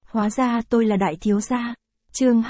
hóa ra tôi là đại thiếu gia. Chương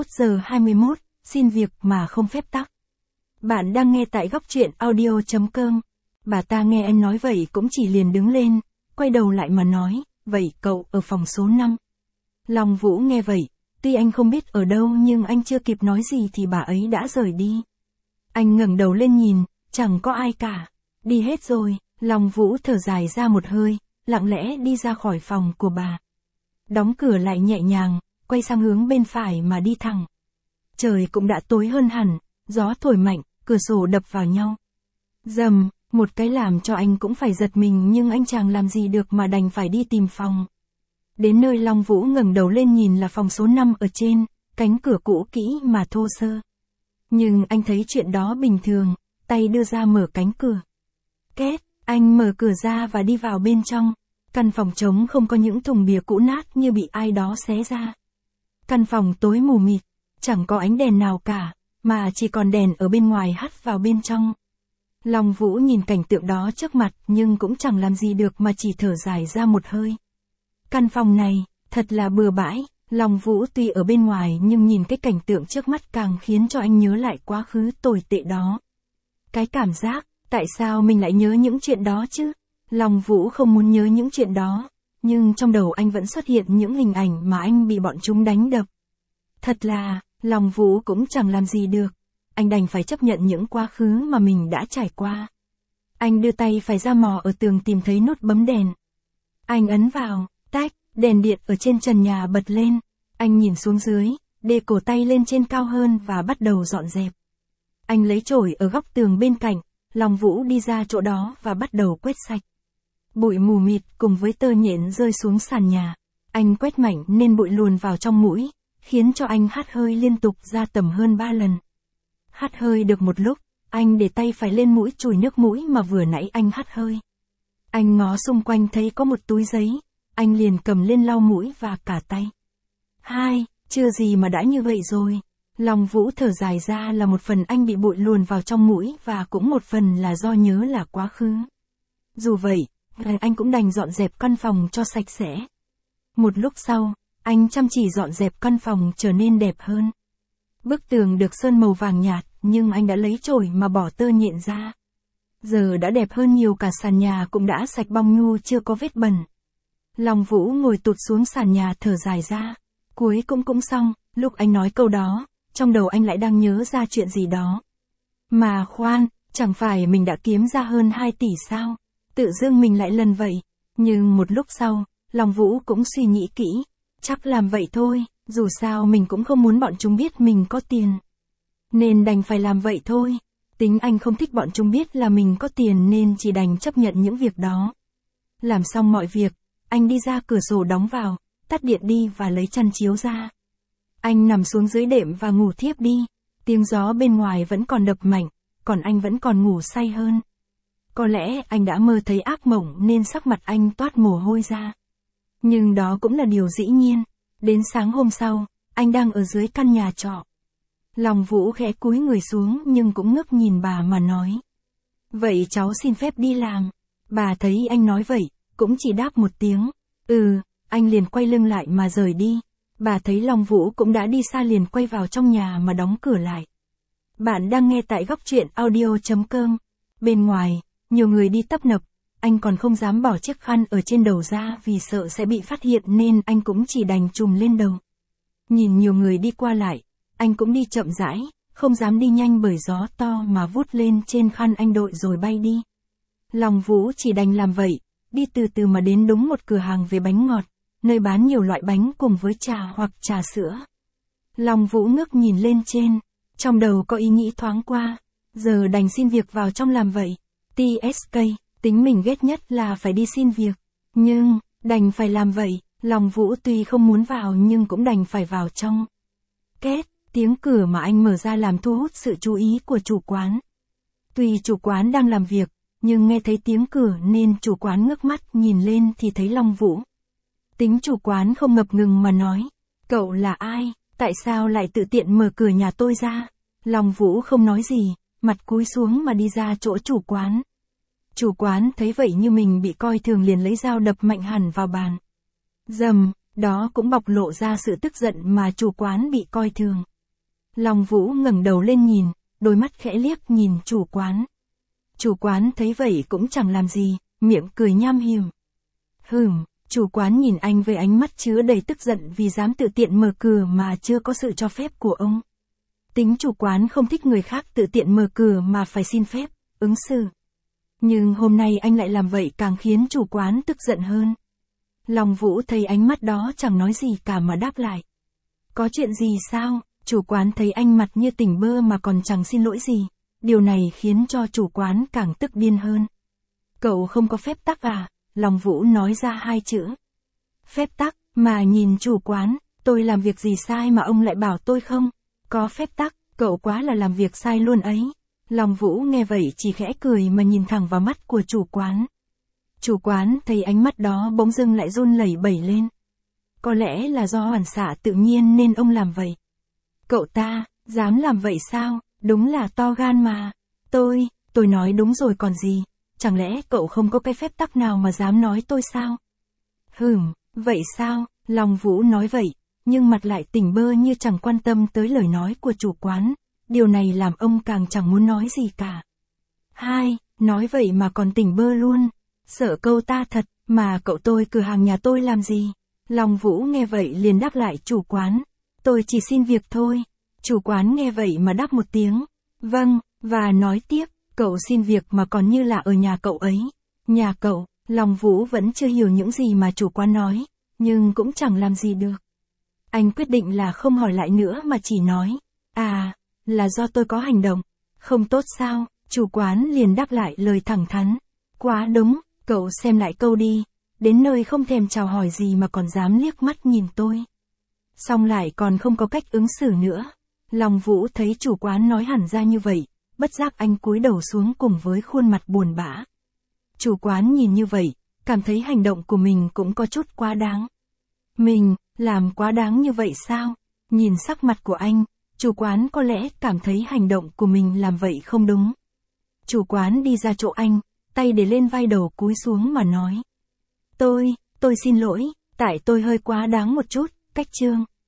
21:21, xin việc mà không phép tắc. Bạn đang nghe tại góc truyện audio.com. Bà ta nghe anh nói vậy cũng chỉ liền đứng lên, quay đầu lại mà nói, vậy cậu ở phòng số 5. Long Vũ nghe vậy, tuy anh không biết ở đâu nhưng anh chưa kịp nói gì thì bà ấy đã rời đi. Anh ngẩng đầu lên nhìn, chẳng có ai cả. Đi hết rồi, Long Vũ thở dài ra một hơi, lặng lẽ đi ra khỏi phòng của bà. Đóng cửa lại nhẹ nhàng, quay sang hướng bên phải mà đi thẳng. Trời cũng đã tối hơn hẳn, gió thổi mạnh, cửa sổ đập vào nhau. Rầm, một cái làm cho anh cũng phải giật mình nhưng anh chàng làm gì được mà đành phải đi tìm phòng. Đến nơi Long Vũ ngẩng đầu lên nhìn là phòng số 5 ở trên, cánh cửa cũ kỹ mà thô sơ. Nhưng anh thấy chuyện đó bình thường, tay đưa ra mở cánh cửa. Két, anh mở cửa ra và đi vào bên trong. Căn phòng trống không có những thùng bìa cũ nát như bị ai đó xé ra. Căn phòng tối mù mịt, chẳng có ánh đèn nào cả, mà chỉ còn đèn ở bên ngoài hắt vào bên trong. Long Vũ nhìn cảnh tượng đó trước mặt nhưng cũng chẳng làm gì được mà chỉ thở dài ra một hơi. Căn phòng này, thật là bừa bãi. Long Vũ tuy ở bên ngoài nhưng nhìn cái cảnh tượng trước mắt càng khiến cho anh nhớ lại quá khứ tồi tệ đó. Cái cảm giác, tại sao mình lại nhớ những chuyện đó chứ? Long Vũ không muốn nhớ những chuyện đó, nhưng trong đầu anh vẫn xuất hiện những hình ảnh mà anh bị bọn chúng đánh đập. Thật là, Long Vũ cũng chẳng làm gì được. Anh đành phải chấp nhận những quá khứ mà mình đã trải qua. Anh đưa tay phải ra mò ở tường tìm thấy nút bấm đèn. Anh ấn vào, tách, đèn điện ở trên trần nhà bật lên. Anh nhìn xuống dưới, đê cổ tay lên trên cao hơn và bắt đầu dọn dẹp. Anh lấy chổi ở góc tường bên cạnh, Long Vũ đi ra chỗ đó và bắt đầu quét sạch. Bụi mù mịt cùng với tơ nhện rơi xuống sàn nhà. Anh quét mạnh nên bụi luồn vào trong mũi, khiến cho anh hắt hơi liên tục ra tầm hơn 3 lần. Hắt hơi được một lúc, anh để tay phải lên mũi chùi nước mũi mà vừa nãy anh hắt hơi. Anh ngó xung quanh thấy có một túi giấy, anh liền cầm lên lau mũi và cả tay. Chưa gì mà đã như vậy rồi. Long Vũ thở dài ra là một phần anh bị bụi luồn vào trong mũi và cũng một phần là do nhớ là quá khứ. Dù vậy, anh cũng đành dọn dẹp căn phòng cho sạch sẽ. Một lúc sau, anh chăm chỉ dọn dẹp căn phòng trở nên đẹp hơn. Bức tường được sơn màu vàng nhạt, nhưng anh đã lấy chổi mà bỏ tơ nhện ra. Giờ đã đẹp hơn nhiều, cả sàn nhà cũng đã sạch bong nhu chưa có vết bẩn. Long Vũ ngồi tụt xuống sàn nhà thở dài ra. Cuối cũng xong, lúc anh nói câu đó, trong đầu anh lại đang nhớ ra chuyện gì đó. Mà khoan, chẳng phải mình đã kiếm ra hơn 2 tỷ sao? Tự dưng mình lại lần vậy. Nhưng một lúc sau, Long Vũ cũng suy nghĩ kỹ. Chắc làm vậy thôi, dù sao mình cũng không muốn bọn chúng biết mình có tiền. Nên đành phải làm vậy thôi. Tính anh không thích bọn chúng biết là mình có tiền nên chỉ đành chấp nhận những việc đó. Làm xong mọi việc, anh đi ra cửa sổ đóng vào, tắt điện đi và lấy chăn chiếu ra. Anh nằm xuống dưới đệm và ngủ thiếp đi. Tiếng gió bên ngoài vẫn còn đập mạnh, còn anh vẫn còn ngủ say hơn. Có lẽ anh đã mơ thấy ác mộng nên sắc mặt anh toát mồ hôi ra. Nhưng đó cũng là điều dĩ nhiên. Đến sáng hôm sau, anh đang ở dưới căn nhà trọ. Long Vũ khẽ cúi người xuống nhưng cũng ngước nhìn bà mà nói. Vậy cháu xin phép đi làm. Bà thấy anh nói vậy, cũng chỉ đáp một tiếng. Anh liền quay lưng lại mà rời đi. Bà thấy Long Vũ cũng đã đi xa liền quay vào trong nhà mà đóng cửa lại. Bạn đang nghe tại góc truyện audio.com. Bên ngoài, nhiều người đi tấp nập, anh còn không dám bỏ chiếc khăn ở trên đầu ra vì sợ sẽ bị phát hiện nên anh cũng chỉ đành trùm lên đầu. Nhìn nhiều người đi qua lại, anh cũng đi chậm rãi, không dám đi nhanh bởi gió to mà vút lên trên khăn anh đội rồi bay đi. Long Vũ chỉ đành làm vậy, đi từ từ mà đến đúng một cửa hàng về bánh ngọt, nơi bán nhiều loại bánh cùng với trà hoặc trà sữa. Long Vũ ngước nhìn lên trên, trong đầu có ý nghĩ thoáng qua, giờ đành xin việc vào trong làm vậy. TSK, tính mình ghét nhất là phải đi xin việc, nhưng, đành phải làm vậy. Long Vũ tuy không muốn vào nhưng cũng đành phải vào trong. Két, tiếng cửa mà anh mở ra làm thu hút sự chú ý của chủ quán. Tuy chủ quán đang làm việc, nhưng nghe thấy tiếng cửa nên chủ quán ngước mắt nhìn lên thì thấy Long Vũ. Tính chủ quán không ngập ngừng mà nói, cậu là ai, tại sao lại tự tiện mở cửa nhà tôi ra? Long Vũ không nói gì, mặt cúi xuống mà đi ra chỗ chủ quán. Chủ quán thấy vậy như mình bị coi thường liền lấy dao đập mạnh hẳn vào bàn. Rầm, Đó cũng bộc lộ ra sự tức giận mà chủ quán bị coi thường. Long Vũ ngẩng đầu lên nhìn, đôi mắt khẽ liếc nhìn chủ quán. Chủ quán thấy vậy cũng chẳng làm gì, miệng cười nham hiểm. Chủ quán nhìn anh với ánh mắt chứa đầy tức giận vì dám tự tiện mở cửa mà chưa có sự cho phép của ông. Tính chủ quán không thích người khác tự tiện mở cửa mà phải xin phép, ứng xử. Nhưng hôm nay anh lại làm vậy càng khiến chủ quán tức giận hơn. Long Vũ thấy ánh mắt đó chẳng nói gì cả mà đáp lại. Có chuyện gì sao? Chủ quán thấy anh mặt như tỉnh bơ mà còn chẳng xin lỗi gì. Điều này khiến cho chủ quán càng tức điên hơn. Cậu không có phép tắc à? Long Vũ nói ra hai chữ. Phép tắc, mà nhìn chủ quán, tôi làm việc gì sai mà ông lại bảo tôi không? Có phép tắc, cậu quá là làm việc sai luôn ấy. Long Vũ nghe vậy chỉ khẽ cười mà nhìn thẳng vào mắt của chủ quán. Chủ quán thấy ánh mắt đó bỗng dưng lại run lẩy bẩy lên. Có lẽ là do phản xạ tự nhiên nên ông làm vậy. Cậu ta, dám làm vậy sao? Đúng là to gan mà. Tôi nói đúng rồi còn gì. Chẳng lẽ cậu không có cái phép tắc nào mà dám nói tôi sao? Vậy sao? Long Vũ nói vậy, nhưng mặt lại tỉnh bơ như chẳng quan tâm tới lời nói của chủ quán. Điều này làm ông càng chẳng muốn nói gì cả. Nói vậy mà còn tỉnh bơ luôn. Sợ câu ta thật, mà cậu tôi cửa hàng nhà tôi làm gì? Long Vũ nghe vậy liền đáp lại chủ quán. Tôi chỉ xin việc thôi. Chủ quán nghe vậy mà đáp một tiếng. Vâng, và nói tiếp, cậu xin việc mà còn như là ở nhà cậu ấy. Nhà cậu, Long Vũ vẫn chưa hiểu những gì mà chủ quán nói, nhưng cũng chẳng làm gì được. Anh quyết định là không hỏi lại nữa mà chỉ nói. Là do tôi có hành động. Không tốt sao? Chủ quán liền đáp lại lời thẳng thắn. Quá đúng, cậu xem lại câu đi. Đến nơi không thèm chào hỏi gì mà còn dám liếc mắt nhìn tôi. Xong lại còn không có cách ứng xử nữa. Long Vũ thấy chủ quán nói hẳn ra như vậy, bất giác anh cúi đầu xuống cùng với khuôn mặt buồn bã. Chủ quán nhìn như vậy, cảm thấy hành động của mình cũng có chút quá đáng. Mình, làm quá đáng như vậy sao? Nhìn sắc mặt của anh, chủ quán có lẽ cảm thấy hành động của mình làm vậy không đúng. Chủ quán đi ra chỗ anh, tay để lên vai đầu cúi xuống mà nói. Tôi xin lỗi, tại tôi hơi quá đáng một chút, cách chương.